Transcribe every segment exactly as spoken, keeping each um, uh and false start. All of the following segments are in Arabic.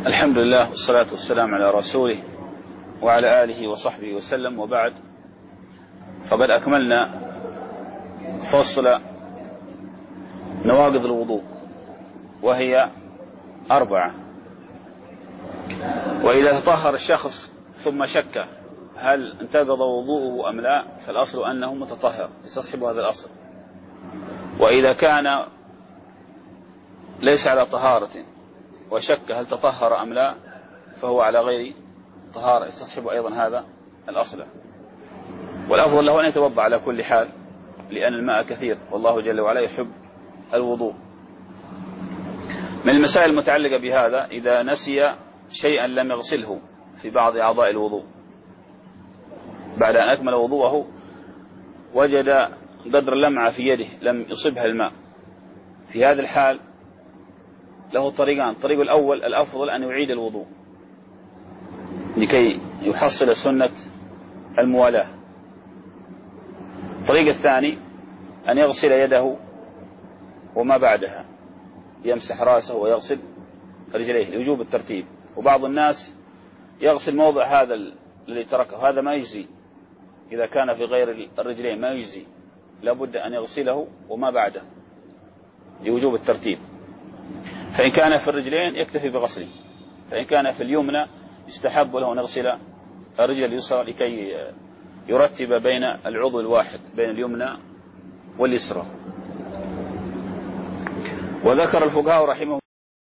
الحمد لله والصلاة والسلام على رسوله وعلى آله وصحبه وسلم، وبعد، فقد أكملنا فصل نواقض الوضوء وهي أربعة. وإذا تطهر الشخص ثم شك هل انتقض وضوءه أم لا، فالأصل أنه متطهر، يستصحب هذا الأصل. وإذا كان ليس على طهارة وشك هل تطهر أم لا، فهو على غير طهارة، يستصحب أيضا هذا الأصل. والأفضل له أن يتوضأ على كل حال، لأن الماء كثير والله جل وعلا يحب الوضوء. من المسائل المتعلقة بهذا، إذا نسي شيئا لم يغسله في بعض أعضاء الوضوء بعد أن أكمل وضوءه، وجد قدر لمعة في يده لم يصبها الماء، في هذا الحال له طريقان. الطريق الأول الأفضل أن يعيد الوضوء لكي يحصل سنة الموالاة. الطريق الثاني أن يغسل يده وما بعدها، يمسح رأسه ويغسل رجليه لوجوب الترتيب. وبعض الناس يغسل موضع هذا الذي تركه، هذا ما يجزي. إذا كان في غير الرجلين ما يجزي، لابد أن يغسله وما بعده لوجوب الترتيب. فإن كان في الرجلين يكتفي بغسله، فإن كان في اليمنى يستحب له أن يغسل الرجل اليسرى لكي يرتب بين العضو الواحد، بين اليمنى واليسرى. وذكر الفقهاء رحمهم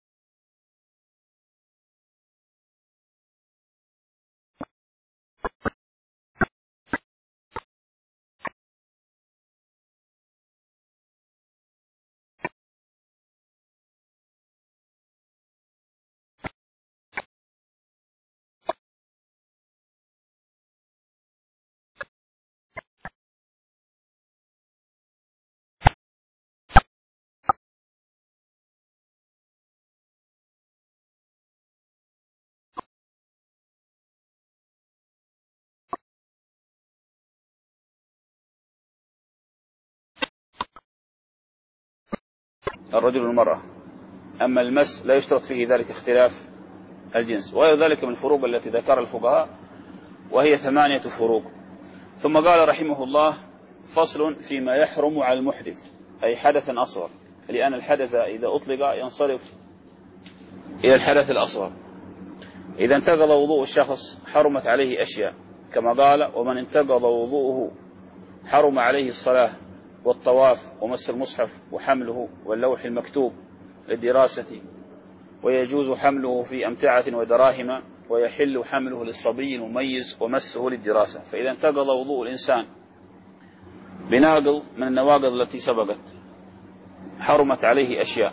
الرجل والمرأة. أما المس لا يشترط فيه ذلك اختلاف الجنس، وغير ذلك من الفروق التي ذكر الفقهاء، وهي ثمانية فروق. ثم قال رحمه الله: فصل فيما يحرم على المحدث، أي حدثا أصغر، لأن الحدث إذا أطلق ينصرف إلى الحدث الأصغر. إذا انتقض وضوء الشخص حرمت عليه أشياء، كما قال: ومن انتقض وضوءه حرم عليه الصلاة والطواف ومس المصحف وحمله واللوح المكتوب للدراسة، ويجوز حمله في أمتعة ودراهم، ويحل حمله للصبي المميز ومسه للدراسة. فإذا انتقض وضوء الإنسان بناقض من النواقض التي سبقت حرمت عليه أشياء.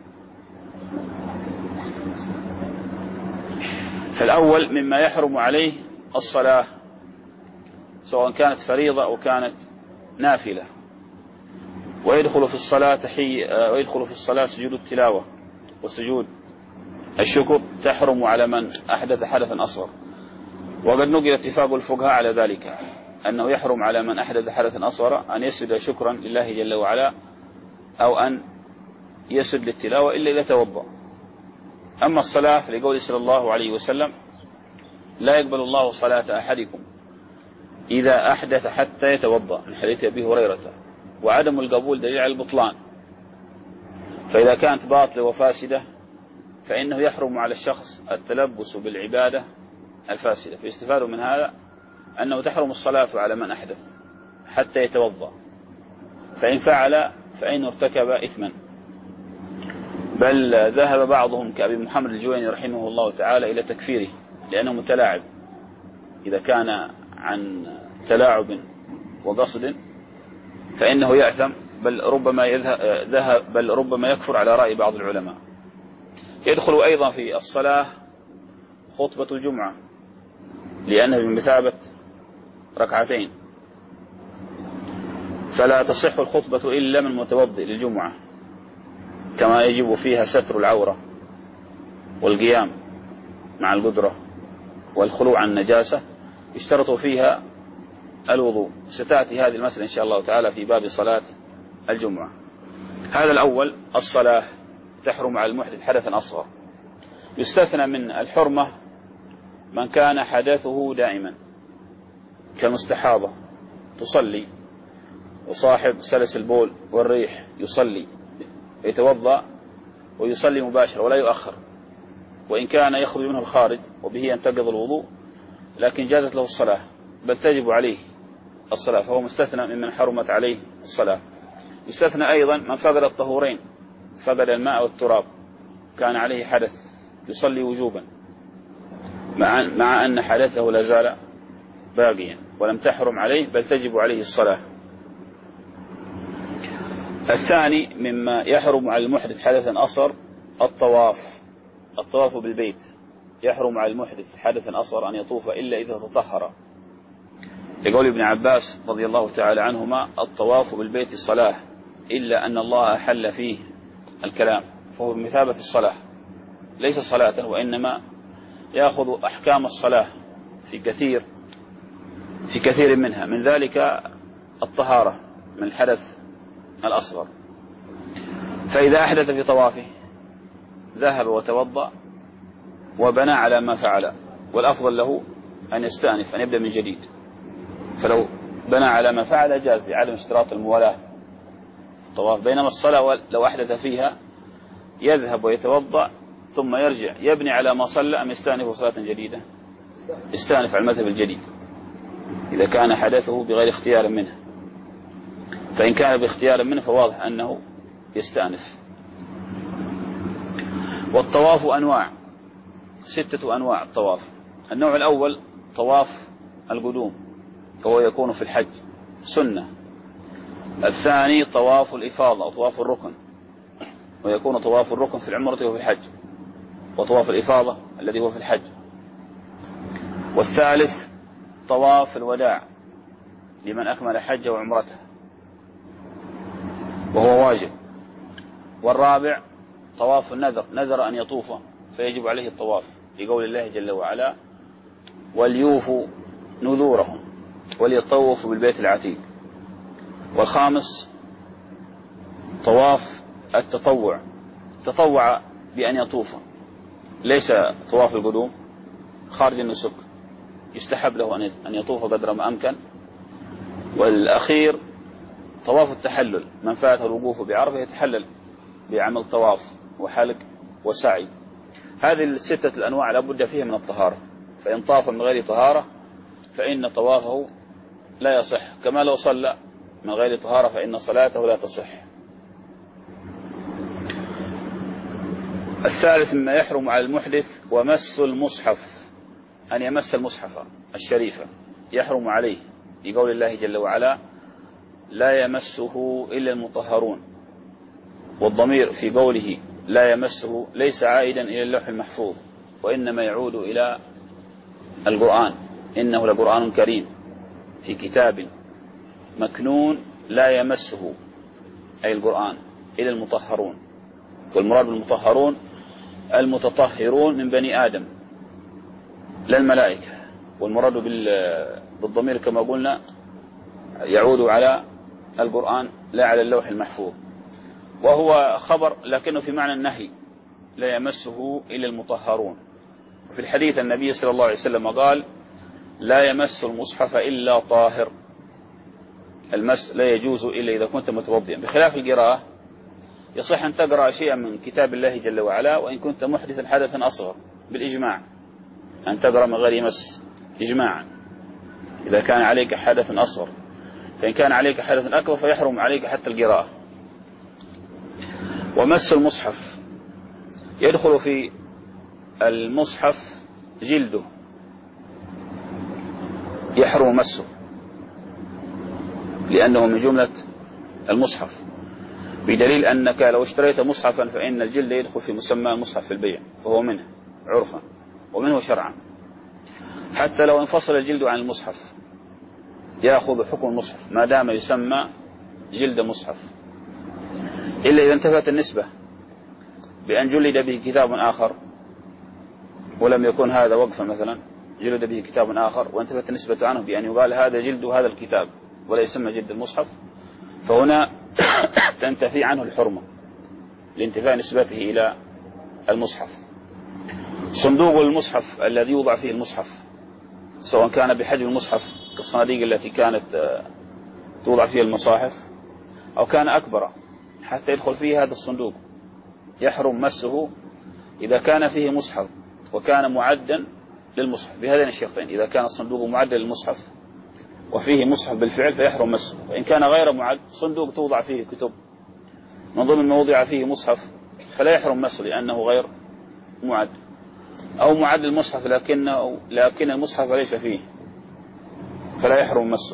فالأول مما يحرم عليه الصلاة، سواء كانت فريضة أو كانت نافلة. ويدخل في الصلاة تحي... ويدخل في الصلاة سجود التلاوة وسجود الشكر، تحرم على من أحدث حدثا أصغر. وقد نقل اتفاق الفقهاء على ذلك، أنه يحرم على من أحدث حدثا أصغر أن يسجد شكرا لله جل وعلا، أو أن يسجد للتلاوة إلا إذا توضأ. أما الصلاة فلقول صلى الله عليه وسلم: لا يقبل الله صلاة أحدكم إذا أحدث حتى يتوضأ، من حديث أبي هريرة. وعدم القبول دليل على البطلان، فإذا كانت باطلة وفاسدة فإنه يحرم على الشخص التلبس بالعبادة الفاسدة. فيستفاد من هذا أنه تحرم الصلاة على من أحدث حتى يتوضأ، فإن فعل فإنه ارتكب إثما. بل ذهب بعضهم كأبي محمد الجويني رحمه الله تعالى إلى تكفيره، لأنه متلاعب. إذا كان عن تلاعب وقصد فإنه يأثم، بل ربما يذهب بل ربما يكفر على رأي بعض العلماء. يدخل أيضا في الصلاة خطبة الجمعة، لأنه بمثابة ركعتين، فلا تصح الخطبة إلا من متوضئ للجمعة، كما يجب فيها ستر العورة والقيام مع القدرة والخلوع عن النجاسة، يشترط فيها الوضوء. ستأتي هذه المسألة إن شاء الله تعالى في باب صلاة الجمعة. هذا الأول الصلاة تحرم على المحدث حدثا أصغر. يستثنى من الحرمة من كان حدثه دائما كالمستحاضة تصلي، وصاحب سلس البول والريح يصلي، يتوضأ ويصلي مباشرة ولا يؤخر، وإن كان يخرج منه الخارج وبه ينتقض الوضوء لكن جازت له الصلاة بل تجب عليه الصلاة، فهو مستثنى ممن حرمت عليه الصلاة. يستثنى أيضا من فقد الطهورين، فقد الماء والتراب، كان عليه حدث، يصلي وجوبا مع, مع أن حدثه لا زال باقيا ولم تحرم عليه بل تجب عليه الصلاة. الثاني مما يحرم على المحدث حدثا أصغر الطواف، الطواف بالبيت، يحرم على المحدث حدثا أصغر أن يطوف إلا إذا تطهر، لقول ابن عباس رضي الله تعالى عنهما: الطواف بالبيت صلاة إلا أن الله أحل فيه الكلام، فهو بمثابة الصلاة ليس صلاة، وإنما يأخذ أحكام الصلاة في كثير في كثير منها، من ذلك الطهارة من الحدث الأصغر. فإذا أحدث في طوافه ذهب وتوضأ وبنى على ما فعل، والأفضل له أن يستأنف، أن يبدأ من جديد، فلو بنى على ما فعل جاز لعدم اشتراط الموالاة في الطواف، بينما الصلاة لو أحدث فيها يذهب ويتوضأ ثم يرجع يبني على ما صلى أم يستأنف صلاة جديدة؟ يستأنف على المذهب الجديد إذا كان حدثه بغير اختيار منه، فإن كان باختيار منه فواضح أنه يستأنف. والطواف أنواع، ستة أنواع الطواف. النوع الأول طواف القدوم وهو يكون في الحج سنة. الثاني طواف الإفاضة أو طواف الركن، ويكون طواف الركن في العمرة وفي الحج، وطواف الإفاضة الذي هو في الحج. والثالث طواف الوداع لمن أكمل حجه وعمرته وهو واجب. والرابع طواف النذر، نذر أن يطوف فيجب عليه الطواف لقول الله جل وعلا: وليوفوا نذورهم وليطوفوا بالبيت العتيق. والخامس طواف التطوع، تطوع بأن يطوف، ليس طواف القدوم خارج النسك، يستحب له أن يطوف قدر ما أمكن. والأخير طواف التحلل، من فاته الوقوف بعرفة يتحلل بعمل طواف وحلق وسعي. هذه الستة الأنواع لابد فيها من الطهارة، فإن طاف من غير طهارة فإن طوافه لا يصح، كما لو صلى من غير طهارة فإن صلاته لا تصح. الثالث مما يحرم على المحدث ومس المصحف، أن يمس المصحف الشريفة يحرم عليه لقول الله جل وعلا: لا يمسه إلا المطهرون. والضمير في قوله لا يمسه ليس عائدا إلى اللوح المحفوظ، وإنما يعود إلى القرآن: إنه لقرآن كريم في كتاب مكنون لا يمسه، أي القرآن، إلى المطهرون. والمراد بالمطهرون المتطهرون من بني آدم لا الملائكة. والمراد بالضمير كما قلنا يعود على القرآن لا على اللوح المحفوظ، وهو خبر لكنه في معنى النهي: لا يمسه إلا المطهرون. وفي الحديث النبي صلى الله عليه وسلم قال: لا يمس المصحف إلا طاهر. المس لا يجوز إلا إذا كنت متوضئا، بخلاف القراءة يصح أن تقرأ شيئا من كتاب الله جل وعلا وإن كنت محدثا حدثا أصغر بالإجماع، أن تقرأ من غير مس إجماعا إذا كان عليك حدث أصغر، فإن كان عليك حدث أكبر فيحرم عليك حتى القراءة. ومس المصحف يدخل في المصحف جلده، يحرم مسه لأنه من جملة المصحف، بدليل أنك لو اشتريت مصحفا فإن الجلد يدخل في مسمى المصحف في البيع، فهو منه عرفا ومنه شرعا. حتى لو انفصل الجلد عن المصحف يأخذ حكم المصحف ما دام يسمى جلد مصحف، إلا إذا انتفت النسبة بأن جلد به كتاب آخر ولم يكن هذا وقفا، مثلا جلد به كتاب آخر وانتفت النسبة عنه بأن يقال هذا جلد هذا الكتاب ولا يسمى جلد المصحف، فهنا تنتفي عنه الحرمة لانتفاء نسبته إلى المصحف. صندوق المصحف الذي يوضع فيه المصحف، سواء كان بحجم المصحف كالصناديق التي كانت توضع فيها المصاحف، أو كان أكبر حتى يدخل فيه هذا الصندوق، يحرم مسه إذا كان فيه مصحف وكان معدا للمصحف بهذين الشرطين. إذا كان الصندوق معدا للمصحف وفيه مصحف بالفعل فيحرم مسه. وإن كان غير معد، صندوق توضع فيه كتب من ضمن ما وضع فيه مصحف، فلا يحرم مسه لأنه غير معد، أو معد للمصحف لكنه لكن المصحف ليس فيه فلا يحرم مسه.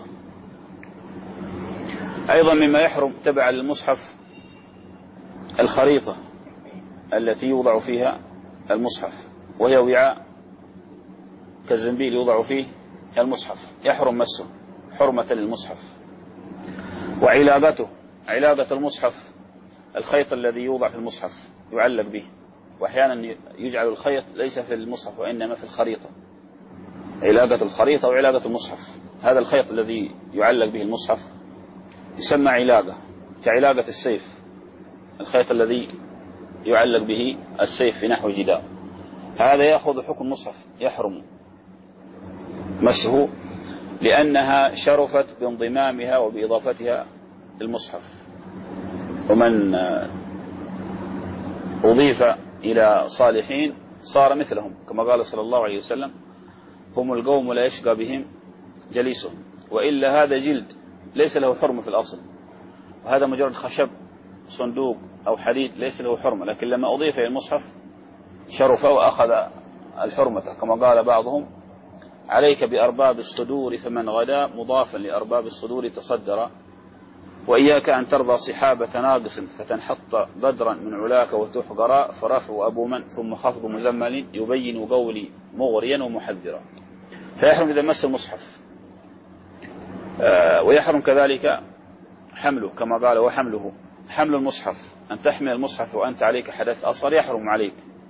أيضا مما يحرم تبع للمصحف الخريطة التي يوضع فيها المصحف، وهي وعاء كالزنبيل يوضع فيه المصحف، يحرم مسه حرمة للمصحف. وعلاقته، علاقة المصحف الخيط الذي يوضع في المصحف يعلق به، وأحيانا يجعل الخيط ليس في المصحف وإنما في الخريطة. علاقة الخريطة وعلاقة المصحف، هذا الخيط الذي يعلق به المصحف يسمى علاقة، كعلاقة السيف، الخيط الذي يعلق به السيف في نحو جدار، هذا يأخذ حكم المصحف، يحرم مسه لأنها شرفت بانضمامها وبإضافتها للمصحف. ومن أضيف إلى صالحين صار مثلهم، كما قال صلى الله عليه وسلم: هم القوم لا يشقى بهم جليسهم. وإلا هذا جلد ليس له حرمة في الأصل، وهذا مجرد خشب صندوق أو حديد ليس له حرمة، لكن لما أضيف إلى المصحف شرف وأخذ الحرمة، كما قال بعضهم: عليك بأرباب الصدور فمن غدا مضافا لأرباب الصدور تصدر، وإياك أن ترضى صحابة ناقص فتنحط بدرا من علاك وتحقرا، فرفع أبو من ثم خفض مزمل يبين قولي مغريا ومحذرا. فيحرم إذا مس المصحف. آه ويحرم كذلك حمله، كما قال: وحمله، حمل المصحف، أن تحمل المصحف وأنت عليك حدث أصغر يحرم عليك،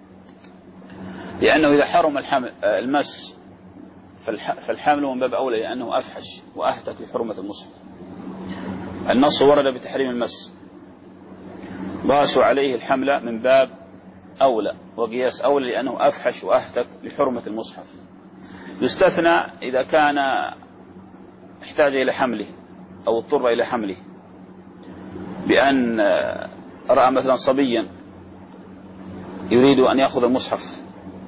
لأنه إذا حرم الحمل المس فالحمل من باب أولى، لأنه أفحش وأهتك لحرمة المصحف. النص ورد بتحريم المس، باسوا عليه الحمل من باب أولى وقياس أولى، لأنه أفحش وأهتك لحرمة المصحف. يستثنى إذا كان احتاج إلى حمله أو اضطر إلى حمله، بأن رأى مثلا صبيا يريد أن يأخذ المصحف،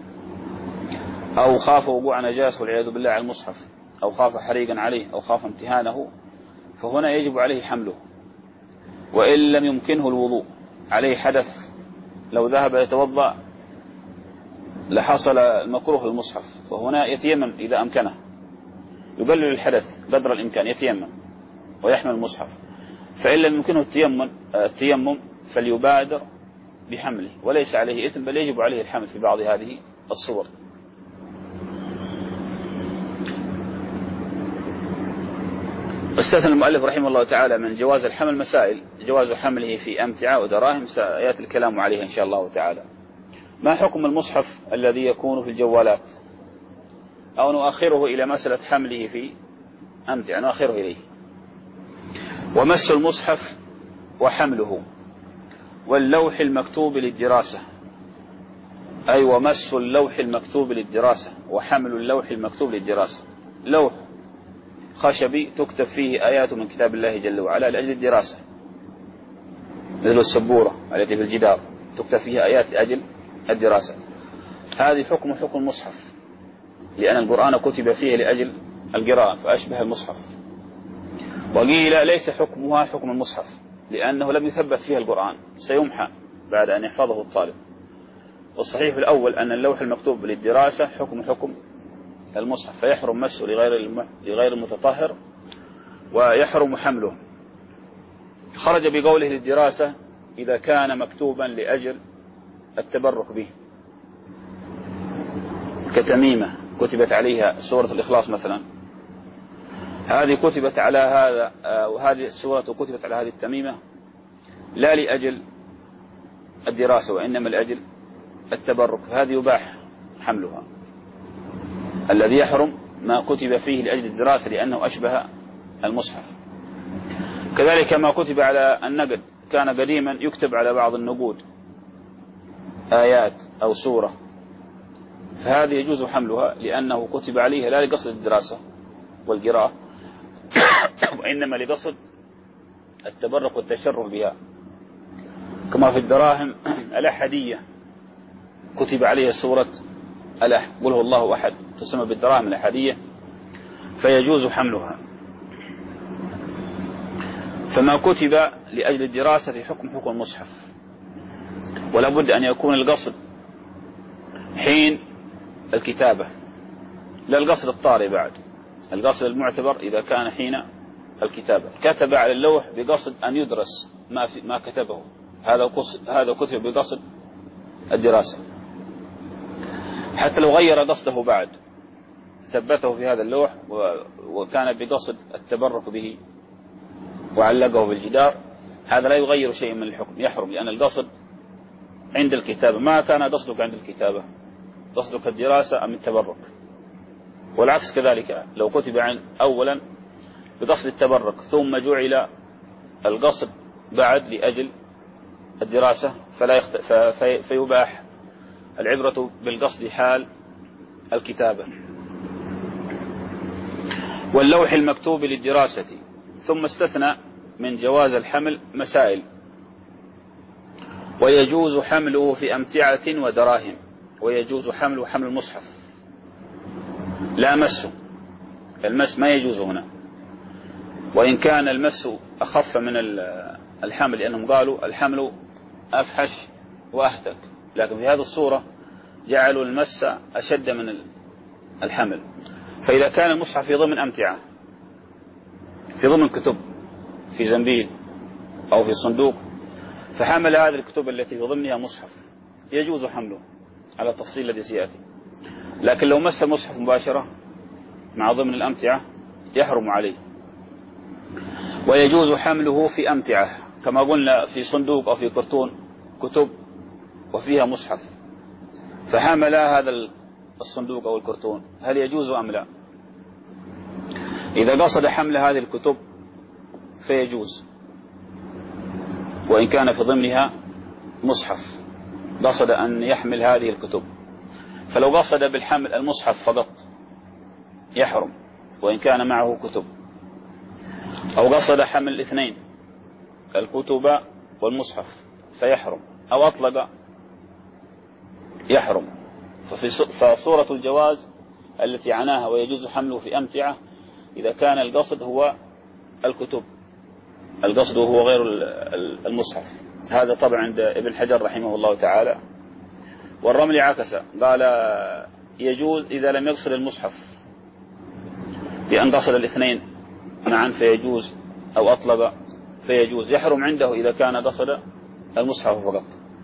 أو خاف وقوع نجاسة والعياذ بالله على المصحف، أو خاف حريقا عليه، أو خاف امتهانه، فهنا يجب عليه حمله. وإن لم يمكنه الوضوء، عليه حدث، لو ذهب يتوضأ لحصل المكروه للمصحف، فهنا يتيمم إذا أمكنه، يقلل الحدث قدر الإمكان، يتيمم ويحمل المصحف. فإن لم يمكنه التيمم, التيمم فليبادر بحمله، وليس عليه إثم، بل يجب عليه الحمل في بعض هذه الصور. استثنى المؤلف رحمه الله تعالى من جواز الحمل مسائل: جواز حمله في أمتعة ودراهم، سيأتي الكلام عليها إن شاء الله تعالى. ما حكم المصحف الذي يكون في الجوالات؟ أو نؤخره إلى مسألة حمله في أمتعة، نؤخره إليه. ومس المصحف وحمله واللوح المكتوب للدراسة، أي ومس اللوح المكتوب للدراسة وحمل اللوح المكتوب للدراسة. لوح خشبي تكتب فيه آيات من كتاب الله جل وعلا لأجل الدراسة، مثل السبورة التي في الجدار تكتب فيها آيات لأجل الدراسة، هذه حكم حكم المصحف، لأن القرآن كتب فيه لأجل القراءة فأشبه المصحف. وقيل ليس حكمها حكم المصحف، لأنه لم يثبت فيها القرآن، سيمحى بعد أن يحفظه الطالب. والصحيح الأول أن اللوح المكتوب للدراسة حكم حكم المصحف، فيحرم مسه لغير لغير المتطهر، ويحرم حمله. خرج بقوله للدراسة إذا كان مكتوبا لأجل التبرك به، كتميمة كتبت عليها سورة الإخلاص مثلا، هذه كتبت على هذا، وهذه السورة كتبت على هذه التميمة لا لأجل الدراسة وإنما لأجل التبرك، هذه يباح حملها. الذي يحرم ما كتب فيه لأجل الدراسة لأنه أشبه المصحف. كذلك ما كتب على النقد، كان قديما يكتب على بعض النقود آيات أو سورة، فهذه يجوز حملها لأنه كتب عليها لا لقصد الدراسة والقراءة وإنما لقصد التبرك والتشرف بها، كما في الدراهم الأحدية كتب عليها سورة الأحد قل هو الله أحد تسمى بالدراهم الأحدية فيجوز حملها. فما كتب لأجل الدراسة حكم حكم المصحف، ولا بد أن يكون القصد حين الكتابة لا القصد الطارئ بعد، القصد المعتبر إذا كان حين الكتابة. كتب على اللوح بقصد أن يدرس ما, في ما كتبه، هذا هذا كتب بقصد الدراسة، حتى لو غير قصده بعد ثبته في هذا اللوح وكان بقصد التبرك به وعلقه بالجدار، هذا لا يغير شيء من الحكم، يحرم، لأن القصد عند الكتابة. ما كان قصدك عند الكتابة، قصدك الدراسة أم التبرك، والعكس كذلك، لو كتب عن أولا بقصد التبرك ثم جعل القصد بعد لأجل الدراسة فلا يخت... في... فيباح العبرة بالقصد حال الكتابة. واللوح المكتوب للدراسة. ثم استثنى من جواز الحمل مسائل: ويجوز حمله في أمتعة ودراهم، ويجوز حمله حمل المصحف لا مسه، المس ما يجوز هنا، وإن كان المس أخف من الحمل، لأنهم قالوا الحمل أفحش وأهتك، لكن في هذه الصورة جعلوا المس أشد من الحمل. فإذا كان المصحف في ضمن أمتعة، في ضمن كتب، في زنبيل أو في صندوق، فحمل هذه الكتب التي في ضمنها مصحف يجوز حمله على التفصيل الذي سيأتي. لكن لو مس المصحف مباشرة مع ضمن الأمتعة يحرم عليه. ويجوز حمله في أمتعة كما قلنا في صندوق أو في كرتون كتب وفيها مصحف، فحمل هذا الصندوق أو الكرتون، هل يجوز أم لا؟ إذا قصد حمل هذه الكتب فيجوز، وإن كان في ضمنها مصحف، قصد أن يحمل هذه الكتب. فلو قصد بالحمل المصحف فقط يحرم وإن كان معه كتب، أو قصد حمل الاثنين الكتب والمصحف فيحرم، أو أطلق يحرم. فصورة الجواز التي عناها ويجوز حمله في أمتعة إذا كان القصد هو الكتب، القصد هو غير المصحف. هذا طبعا عند ابن حجر رحمه الله تعالى. والرمل عكس، قال يجوز إذا لم يقصد المصحف، بأن قصد الاثنين معا فيجوز، أو أطلق فيجوز. يحرم عنده إذا كان قصد المصحف فقط.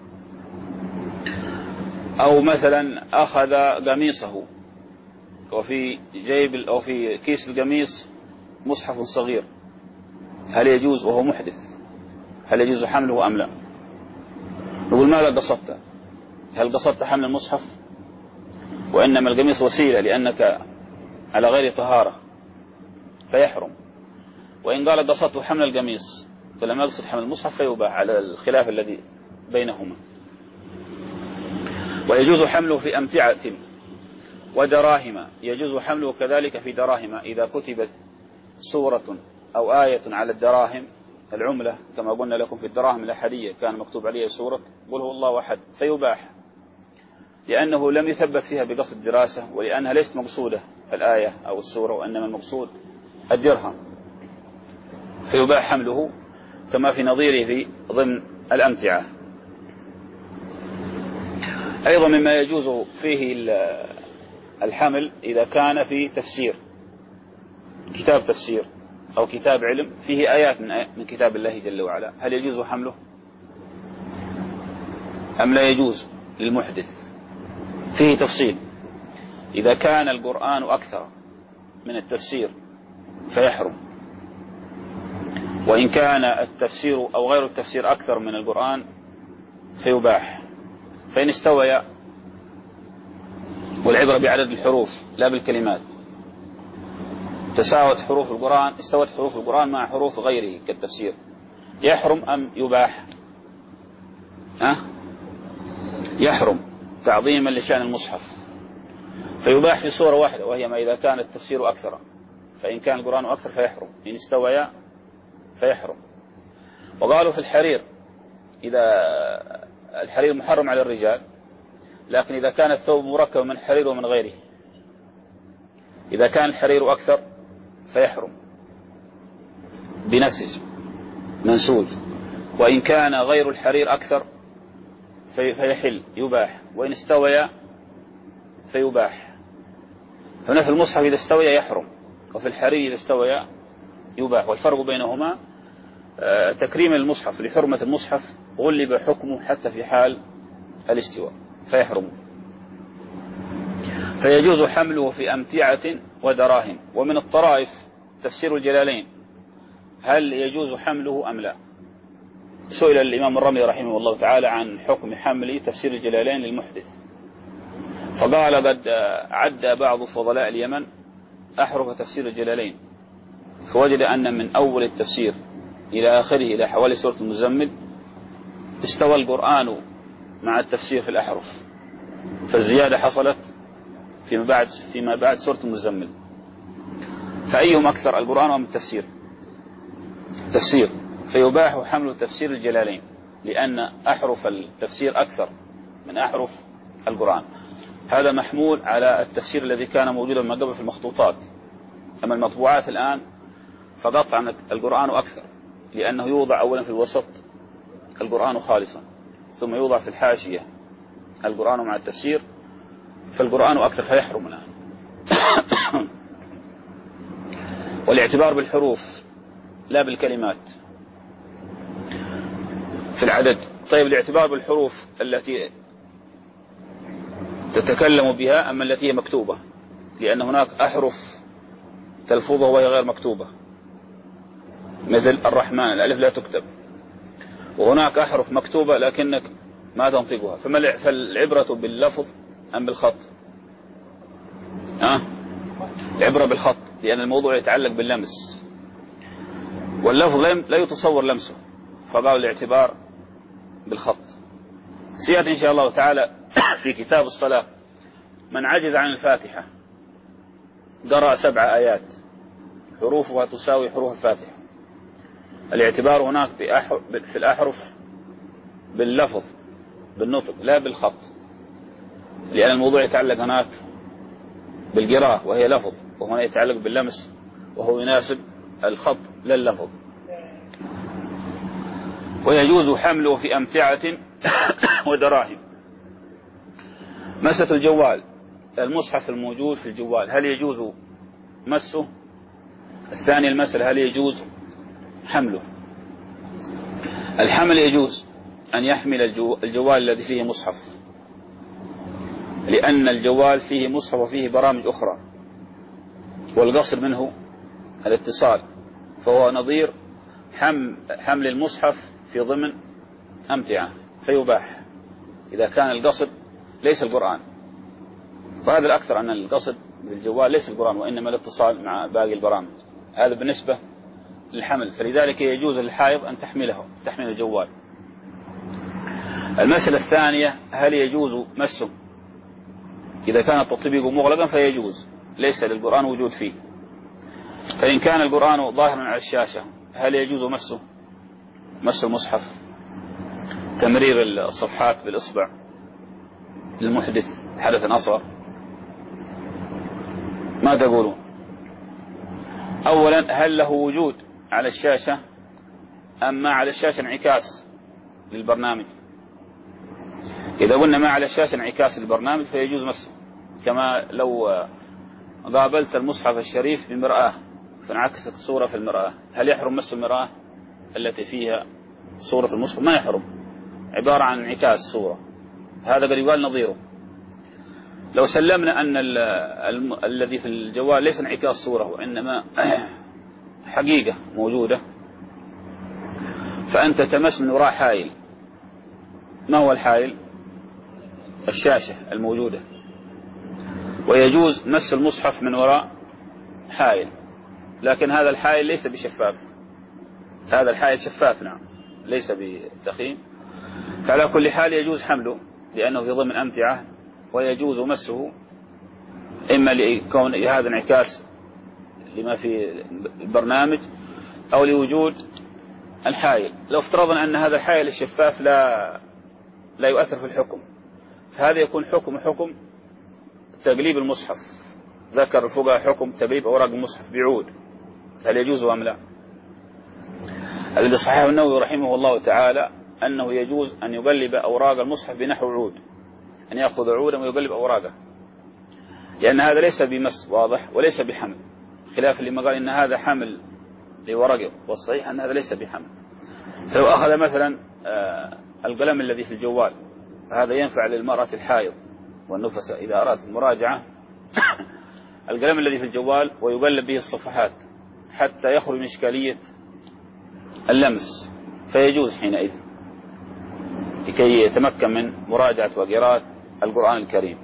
أو مثلا أخذ قميصه وفي جيب أو في كيس القميص مصحف صغير، هل يجوز وهو محدث؟ هل يجوز حمله أم لا؟ نقول ماذا قصدت؟ هل قصدت حمل المصحف وإنما القميص وسيلة لأنك على غير طهارة فيحرم، وإن قال قصدت حمل القميص فلم يقصد حمل المصحف فيباح، على الخلاف الذي بينهما. ويجوز حمله في أمتعة ودراهم، يجوز حمله كذلك في دراهم إذا كتبت سورة أو آية على الدراهم العملة، كما قلنا لكم في الدراهم الأحدية كان مكتوب عليها سورة قل هو الله أحد فيباح، لأنه لم يثبت فيها بقصد الدراسة، ولأنها ليست مقصودة الآية أو السورة، وإنما المقصود الدرهم، فيباح حمله كما في نظيره في ضمن الأمتعة. أيضا مما يجوز فيه الحمل إذا كان في تفسير، كتاب تفسير أو كتاب علم فيه آيات من كتاب الله جل وعلا، هل يجوز حمله أم لا يجوز للمحدث؟ فيه تفصيل. إذا كان القرآن أكثر من التفسير فيحرم، وإن كان التفسير أو غير التفسير أكثر من القرآن فيباح، فإن استوى، والعبرة بعدد الحروف لا بالكلمات، تساوت حروف القرآن، استوت حروف القرآن مع حروف غيره كالتفسير، يحرم أم يباح؟ ها؟ يحرم تعظيما لشأن المصحف، فيباح في صورة واحدة، وهي ما إذا كان التفسير أكثر، فإن كان القرآن أكثر فيحرم، إن استويا فيحرم. وقالوا في الحرير، إذا الحرير محرم على الرجال، لكن إذا كان الثوب مركب من حرير ومن غيره، إذا كان الحرير أكثر فيحرم بنسج منسوج، وإن كان غير الحرير أكثر فيحل يباح، وإن استويا فيباح. هنا في المصحف إذا استويا يحرم، وفي الحرير إذا استويا يباح. والفرق بينهما تكريم المصحف، لحرمة المصحف غلب حكمه حتى في حال الاستواء فيحرم. فيجوز حمله في أمتعة ودراهم. ومن الطرائف تفسير الجلالين، هل يجوز حمله أم لا؟ سئل الإمام الرملي رحمه الله تعالى عن حكم حمل تفسير الجلالين للمحدث، فقال قد عد بعض فضلاء اليمن أحرف تفسير الجلالين، فوجد أن من أول التفسير إلى آخره إلى حوالي سورة المزمل استوى القرآن مع التفسير في الأحرف، فالزيادة حصلت فيما بعد فيما بعد سورة المزمل. فأيهم أكثر، القرآن أم التفسير؟ تفسير. فيباح حمل تفسير الجلالين، لأن أحرف التفسير أكثر من أحرف القرآن. هذا محمول على التفسير الذي كان موجودا من قبل في المخطوطات. أما المطبوعات الآن فقطعا القرآن أكثر، لأنه يوضع أولا في الوسط القرآن خالصا، ثم يوضع في الحاشية القرآن مع التفسير، فالقرآن أكثر فيحرم الآن. والاعتبار بالحروف لا بالكلمات في العدد. طيب الاعتبار بالحروف التي تتكلم بها أما التي هي مكتوبة؟ لأن هناك أحرف تلفظها وهي غير مكتوبة، مثل الرحمن الألف لا تكتب، وهناك أحرف مكتوبة لكنك ما تنطقها. فالعبرة باللفظ أم بالخط؟ أه؟ العبرة بالخط، لأن الموضوع يتعلق باللمس، واللفظ لا يتصور لمسه، فقالوا الاعتبار بالخط. سيأتي إن شاء الله تعالى في كتاب الصلاة من عجز عن الفاتحة قرأ سبع آيات حروفها تساوي حروف الفاتحة. الاعتبار هناك في الأحرف باللفظ بالنطق لا بالخط، لأن الموضوع يتعلق هناك بالقراءة وهي لفظ، وهنا يتعلق باللمس وهو يناسب الخط لا اللفظ. ويجوز حمله في أمتعة ودراهم. مسة الجوال، المصحف الموجود في الجوال هل يجوز مسه؟ الثاني المسألة هل يجوز حمله؟ الحمل يجوز أن يحمل الجوال الذي فيه مصحف، لأن الجوال فيه مصحف وفيه برامج أخرى، والقصد منه الاتصال، فهو نظير حمل المصحف في ضمن أمتعة، فيباح إذا كان القصد ليس القرآن. وهذا الأكثر أن القصد بالجوال ليس القرآن وإنما الاتصال مع باقي البرامج. هذا بالنسبة للحمل، فلذلك يجوز للحائض أن تحمله تحمل الجوال. المسألة الثانية هل يجوز مسه؟ إذا كان التطبيق مغلقا فيجوز، ليس للقرآن وجود فيه. فإن كان القرآن ظاهرا على الشاشة هل يجوز مسه؟ مس المصحف، تمرير الصفحات بالإصبع للمحدث حدثا أصغر، ما تقولون؟ أولا هل له وجود على الشاشة أم ما على الشاشة انعكاس للبرنامج؟ إذا قلنا ما على الشاشة انعكاس للبرنامج فيجوز مسه، كما لو قابلت المصحف الشريف بمرآة فانعكست الصورة في المرآة، هل يحرم مس المرآة التي فيها صورة المصحف؟ ما يحرم، عبارة عن انعكاس صورة، هذا قد يقال نظيره. لو سلمنا أن ال ال الذي في الجوال ليس انعكاس صورة وإنما حقيقة موجودة، فأنت تمس من وراء حائل. ما هو الحائل؟ الشاشة الموجودة، ويجوز مس المصحف من وراء حائل، لكن هذا الحائل ليس بشفاف، هذا الحائل شفاف نعم ليس بدخين. فعلى كل حال يجوز حمله لأنه في ضمن أمتعة، ويجوز مسه إما لكون هذا انعكاس لما في البرنامج أو لوجود الحائل. لو افترضنا أن هذا الحائل الشفاف لا لا يؤثر في الحكم، فهذا يكون حكم حكم تقليب المصحف. ذكر الفقهاء حكم تقليب أوراق المصحف بعود، هل يجوز أم لا؟ الذي صححه النووي رحمه الله تعالى أنه يجوز أن يقلب أوراق المصحف بنحو عود، أن يأخذ عودا ويقلب أوراقه، لأن هذا ليس بمس واضح وليس بحمل، خلاف لما قال إن هذا حمل لورقه، والصحيح أن هذا ليس بحمل. فلو أخذ مثلا القلم الذي في الجوال، هذا ينفع للمرأة الحائض والنفساء إذا أرادت المراجعة القلم الذي في الجوال ويقلب به الصفحات حتى يخرج من إشكالية اللمس، فيجوز حينئذ لكي يتمكن من مراجعة وقراءة القرآن الكريم.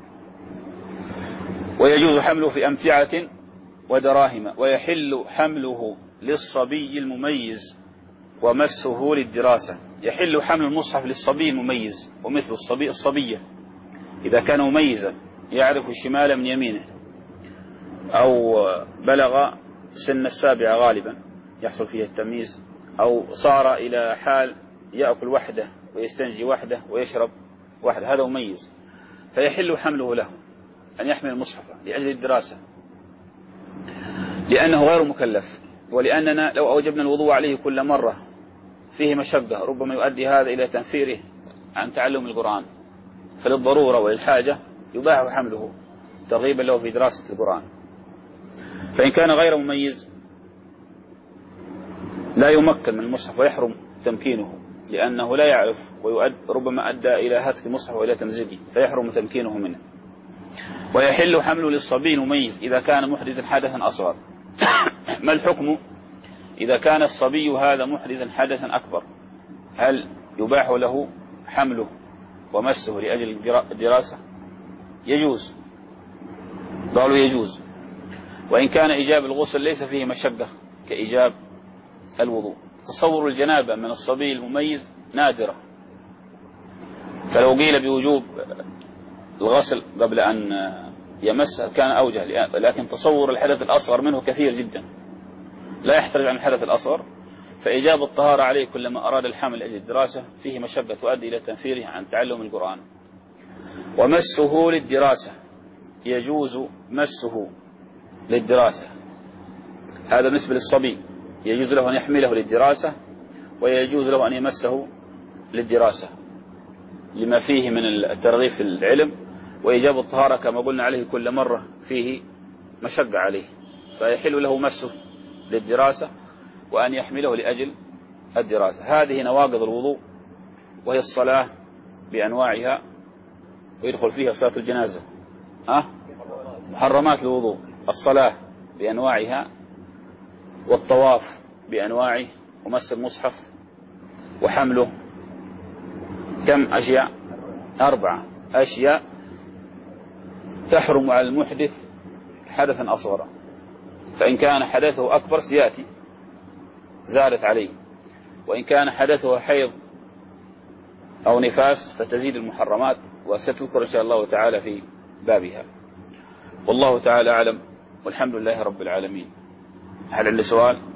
ويجوز حمله في أمتعة ودراهم، ويحل حمله للصبي المميز ومسه للدراسة. يحل حمل المصحف للصبي المميز، ومثل الصبي الصبية إذا كان مميزا يعرف الشمال من يمينه، أو بلغ سن السابعة غالبا يحصل فيه التمييز، أو صار إلى حال يأكل وحده ويستنجي وحده ويشرب وحده، هذا مميز، فيحل حمله له أن يحمل المصحف لأجل الدراسة، لأنه غير مكلف، ولأننا لو أوجبنا الوضوء عليه كل مرة فيه مشقة ربما يؤدي هذا إلى تنفيره عن تعلم القرآن، فللضرورة وللحاجة يباح حمله ترغيبا له في دراسة القرآن. فإن كان غير مميز لا يمكن من المصحف ويحرم تمكينه، لأنه لا يعرف ويؤد ربما أدى إلى هتك المصحف وإلى تمزيقه فيحرم تمكينه منه. ويحل حمله للصبي المميز إذا كان محدثا حدثا أصغر. ما الحكم إذا كان الصبي هذا محدثا حدثا أكبر؟ هل يباح له حمله ومسه لأجل الدراسة؟ يجوز، قالوا يجوز، وإن كان إيجاب الغسل ليس فيه مشقة كإيجاب الوضوء. تصور الجنابة من الصبي المميز نادرة، فلو قيل بوجوب الغسل قبل أن يمس كان أوجه، لكن تصور الحدث الأصغر منه كثير جدا لا يحترز عن الحدث الأصغر، فإيجاب الطهارة عليه كلما أراد الحمل لأجل الدراسة فيه مشقة تؤدي إلى تنفيره عن تعلم القرآن. ومسه للدراسة، يجوز مسه للدراسة، هذا بالنسبة للصبي، يجوز له أن يحمله للدراسة ويجوز له أن يمسه للدراسة لما فيه من الترغيب في العلم، وإيجاب الطهارة كما قلنا عليه كل مرة فيه مشقة عليه، فيحل له مسه للدراسة وأن يحمله لأجل الدراسة. هذه نواقض الوضوء، وهي الصلاة بأنواعها، ويدخل فيها صلاة الجنازة. أه؟ محرمات الوضوء: الصلاة بأنواعها، والطواف بأنواعه، ومس المصحف، وحمله. كم أشياء؟ أربعة أشياء تحرم على المحدث حدثا أصغر، فإن كان حدثه أكبر سيأتي زادت عليه، وإن كان حدثه حيض أو نفاس فتزيد المحرمات، وستذكر إن شاء الله تعالى في بابها. والله تعالى أعلم، والحمد لله رب العالمين. هل عندي سؤال؟